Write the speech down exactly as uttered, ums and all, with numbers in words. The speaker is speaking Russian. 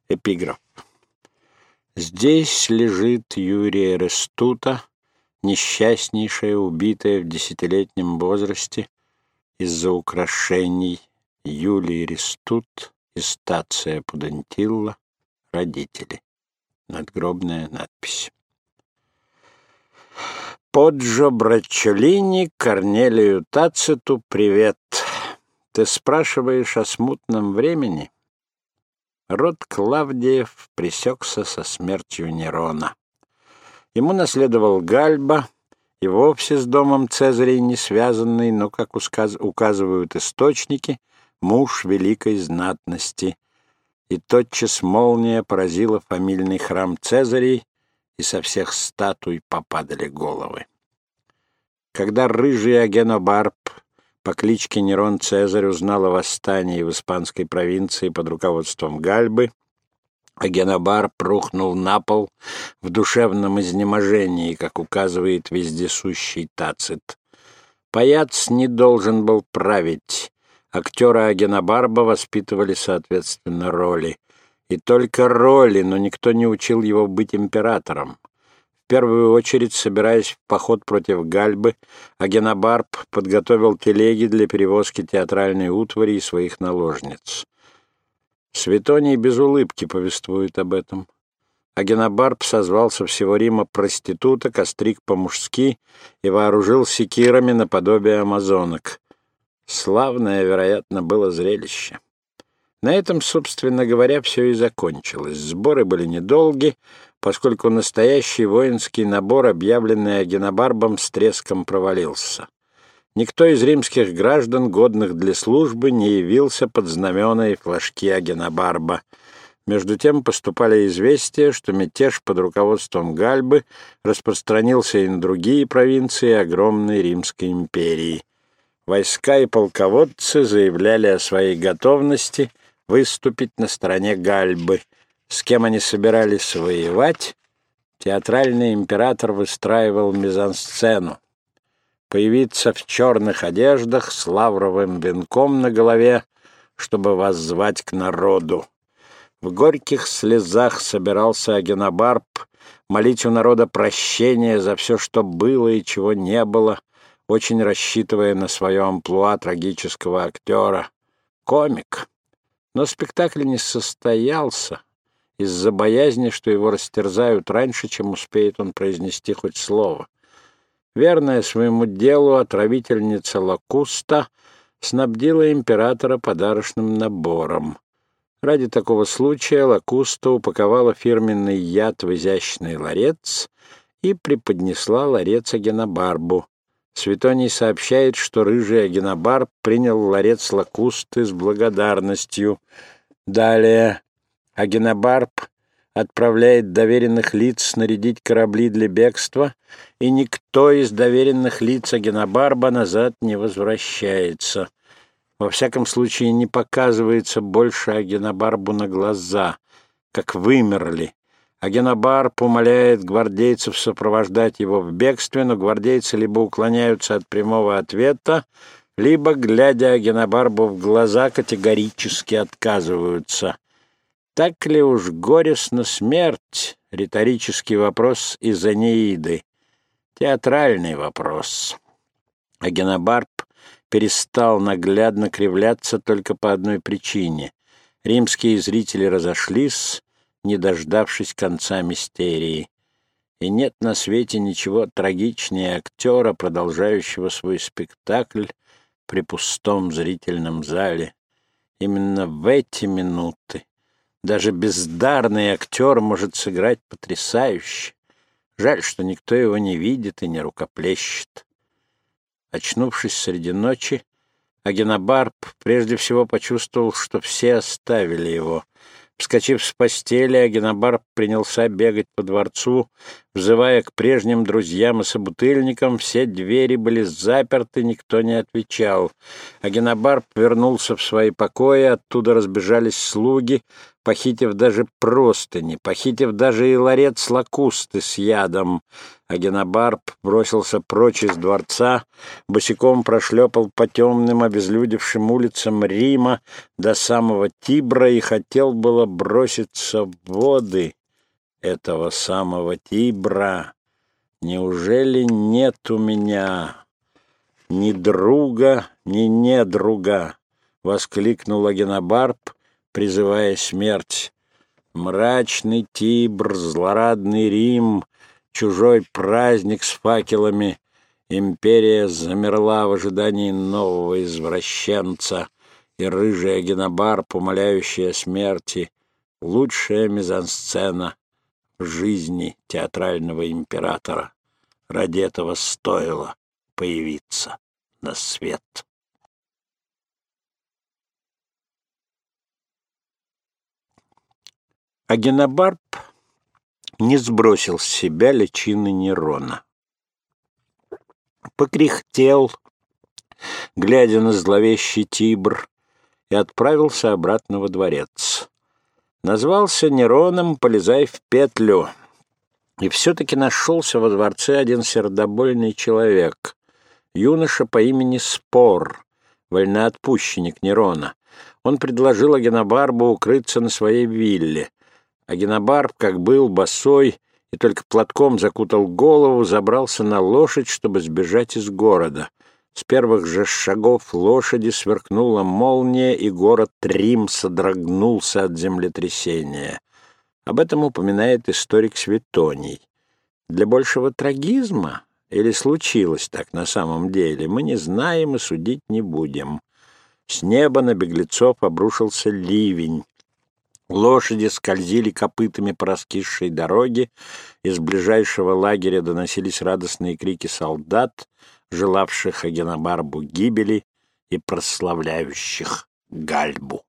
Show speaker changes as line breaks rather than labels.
Эпиграф. Здесь лежит Юрия Рестута, несчастнейшая, убитая в десятилетнем возрасте из-за украшений. Юлий Рестут и Стация Пудентилла, родители. Надгробная надпись. Поджо Браччолини Корнелию Тациту привет. Ты спрашиваешь о смутном времени? Род Клавдиев пресекся со смертью Нерона. Ему наследовал Гальба, и вовсе с домом Цезарей не связанный, но, как указывают источники, муж великой знатности. И тотчас молния поразила фамильный храм Цезарей, и со всех статуй попадали головы. Когда рыжий Агенобарб по кличке Нерон Цезарь узнал о восстании в испанской провинции под руководством Гальбы, Агенобарб рухнул на пол в душевном изнеможении, как указывает вездесущий Тацит. Паяц не должен был править. Актера Агенобарба воспитывали, соответственно, роли. И только роли, но никто не учил его быть императором. В первую очередь, собираясь в поход против Гальбы, Агенобарб подготовил телеги для перевозки театральной утвари и своих наложниц. Светоний без улыбки повествует об этом. Агенобарб созвал со всего Рима проституток, остриг по-мужски и вооружил секирами наподобие амазонок. Славное, вероятно, было зрелище. На этом, собственно говоря, все и закончилось. Сборы были недолги, поскольку настоящий воинский набор, объявленный Агенобарбом, с треском провалился. Никто из римских граждан, годных для службы, не явился под знамена и флажки Агенобарба. Между тем поступали известия, что мятеж под руководством Гальбы распространился и на другие провинции огромной Римской империи. Войска и полководцы заявляли о своей готовности выступить на стороне Гальбы. С кем они собирались воевать, театральный император выстраивал мизансцену. Появиться в черных одеждах с лавровым венком на голове, чтобы воззвать к народу. В горьких слезах собирался Агенобарб молить у народа прощения за все, что было и чего не было, очень рассчитывая на свое амплуа трагического актера. Комик. Но спектакль не состоялся из-за боязни, что его растерзают раньше, чем успеет он произнести хоть слово. Верная своему делу отравительница Лакуста снабдила императора подарочным набором. Ради такого случая Лакуста упаковала фирменный яд в изящный ларец и преподнесла ларец Агенобарбу. Светоний сообщает, что рыжий Агенобарб принял ларец Лакусты с благодарностью. Далее Агенобарб отправляет доверенных лиц снарядить корабли для бегства, и никто из доверенных лиц Агенобарба назад не возвращается. Во всяком случае, не показывается больше Агенобарбу на глаза, как вымерли. Агенобарб умоляет гвардейцев сопровождать его в бегстве, но гвардейцы либо уклоняются от прямого ответа, либо, глядя Агенобарбу в глаза, категорически отказываются. Так ли уж горестна смерть? Риторический вопрос из Энеиды. Театральный вопрос. Агенобарб перестал наглядно кривляться только по одной причине. Римские зрители разошлись, не дождавшись конца мистерии. И нет на свете ничего трагичнее актера, продолжающего свой спектакль при пустом зрительном зале. Именно в эти минуты даже бездарный актер может сыграть потрясающе. Жаль, что никто его не видит и не рукоплещет. Очнувшись среди ночи, Агенобарб прежде всего почувствовал, что все оставили его. Вскочив с постели, Агенобарб принялся бегать по дворцу, взывая к прежним друзьям и собутыльникам. Все двери были заперты, никто не отвечал. Агенобарб вернулся в свои покои, оттуда разбежались слуги, похитив даже простыни, похитив даже и ларец лакусты с ядом, Агенобарб бросился прочь из дворца, босиком прошлепал по темным обезлюдевшим улицам Рима до самого Тибра и хотел было броситься в воды этого самого Тибра. Неужели нет у меня ни друга, ни недруга? — воскликнул Агенобарб, призывая смерть. Мрачный Тибр, злорадный Рим, чужой праздник с факелами. Империя замерла в ожидании нового извращенца, и рыжий Агенобарб, умоляющий о смерти, лучшая мизансцена в жизни театрального императора. Ради этого стоило появиться на свет. Агенобарб не сбросил с себя личины Нерона. Покряхтел, глядя на зловещий Тибр, и отправился обратно во дворец. Назвался Нероном, полезай в петлю. И все-таки нашелся во дворце один сердобольный человек, юноша по имени Спор, вольноотпущенник Нерона. Он предложил Агенобарбу укрыться на своей вилле. Агенобарб, как был, босой, и только платком закутал голову, забрался на лошадь, чтобы сбежать из города. С первых же шагов лошади сверкнула молния, и город Рим содрогнулся от землетрясения. Об этом упоминает историк Светоний. Для большего трагизма, или случилось так на самом деле, мы не знаем и судить не будем. С неба на беглецов обрушился ливень. Лошади скользили копытами по раскисшей дороге, из ближайшего лагеря доносились радостные крики солдат, желавших Агенобарбу гибели и прославляющих Гальбу.